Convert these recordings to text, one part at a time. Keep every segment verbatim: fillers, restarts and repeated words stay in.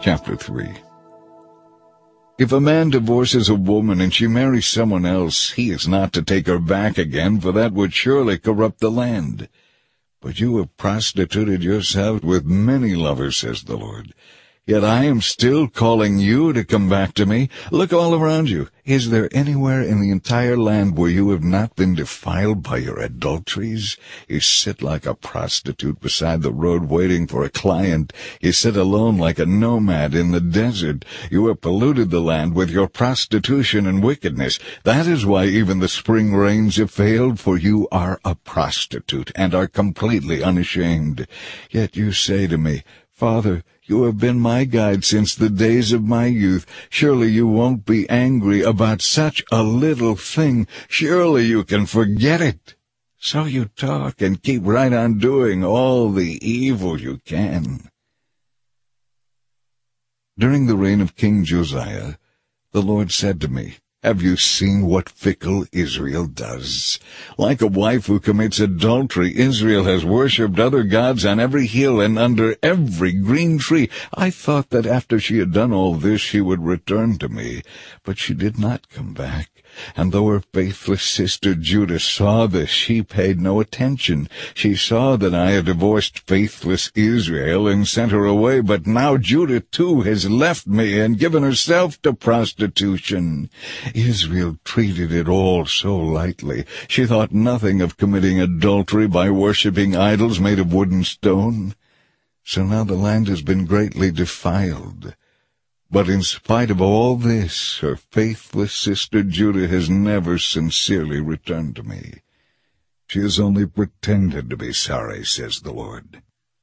Chapter three. If a man divorces a woman and she marries someone else, he is not to take her back again, for that would surely corrupt the land. But you have prostituted yourself with many lovers, says the Lord. Yet I am still calling you to come back to me. Look all around you. Is there anywhere in the entire land where you have not been defiled by your adulteries? You sit like a prostitute beside the road waiting for a client. You sit alone like a nomad in the desert. You have polluted the land with your prostitution and wickedness. That is why even the spring rains have failed, for you are a prostitute and are completely unashamed. Yet you say to me, Father, you have been my guide since the days of my youth. Surely you won't be angry about such a little thing. Surely you can forget it. So you talk and keep right on doing all the evil you can. During the reign of King Josiah, the Lord said to me, Have you seen what fickle Israel does? Like a wife who commits adultery, Israel has worshipped other gods on every hill and under every green tree. I thought that after she had done all this, she would return to me, but she did not come back. And though her faithless sister Judah saw this, she paid no attention. She saw that I had divorced faithless Israel and sent her away, but now Judah too has left me and given herself to prostitution. Israel treated it all so lightly. She thought nothing of committing adultery by worshipping idols made of wood and stone. So now the land has been greatly defiled. But in spite of all this, her faithless sister Judah has never sincerely returned to me. She has only pretended to be sorry, says the Lord.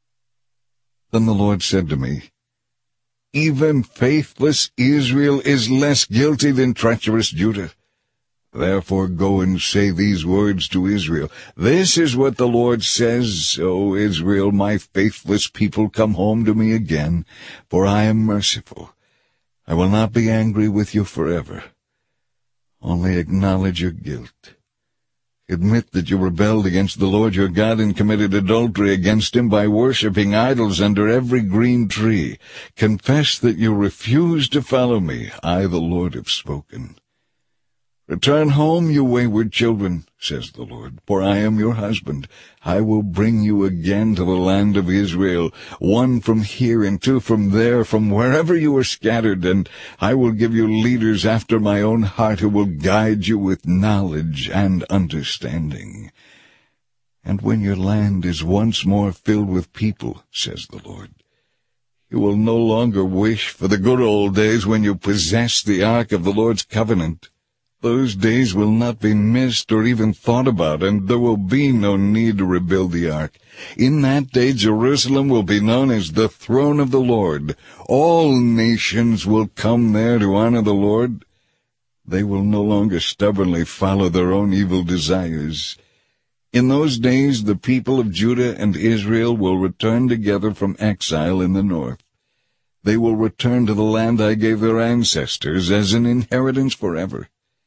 Then the Lord said to me, Even faithless Israel is less guilty than treacherous Judah. Therefore go and say these words to Israel. This is what the Lord says, O Israel, my faithless people, come home to me again, for I am merciful. I will not be angry with you forever. Only acknowledge your guilt. Admit that you rebelled against the Lord your God and committed adultery against him by worshipping idols under every green tree. Confess that you refused to follow me. I, the Lord, have spoken. Return home, you wayward children, says the Lord, for I am your husband. I will bring you again to the land of Israel, one from here and two from there, from wherever you are scattered, and I will give you leaders after my own heart who will guide you with knowledge and understanding. And when your land is once more filled with people, says the Lord, you will no longer wish for the good old days when you possessed the ark of the Lord's covenant. Those days will not be missed or even thought about, and there will be no need to rebuild the ark. In that day Jerusalem will be known as the throne of the Lord. All nations will come there to honor the Lord. They will no longer stubbornly follow their own evil desires. In those days the people of Judah and Israel will return together from exile in the north. They will return to the land I gave their ancestors as an inheritance forever.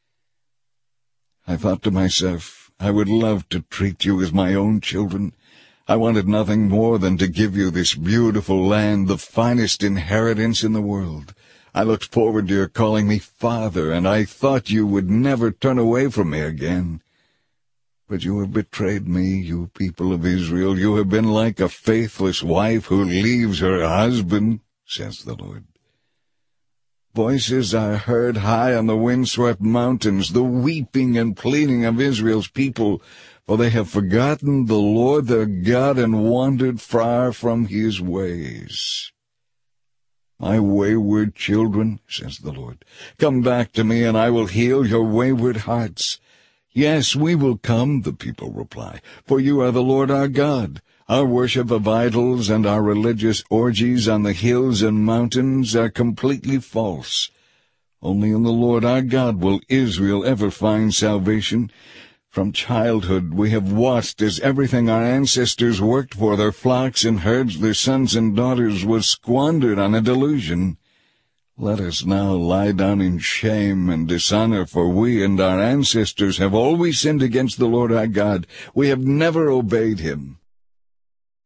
I thought to myself, I would love to treat you as my own children. I wanted nothing more than to give you this beautiful land, the finest inheritance in the world. I looked forward to your calling me Father, and I thought you would never turn away from me again. But you have betrayed me, you people of Israel. You have been like a faithless wife who leaves her husband, says the Lord. Voices are heard high on the windswept mountains, the weeping and pleading of Israel's people, for they have forgotten the Lord their God and wandered far from his ways. My wayward children, says the Lord, come back to me, and I will heal your wayward hearts. Yes, we will come, the people reply, for you are the Lord our God. Our worship of idols and our religious orgies on the hills and mountains are completely false. Only in the Lord our God will Israel ever find salvation. From childhood we have watched as everything our ancestors worked for, their flocks and herds, their sons and daughters, was squandered on a delusion. Let us now lie down in shame and dishonor, for we and our ancestors have always sinned against the Lord our God. We have never obeyed him.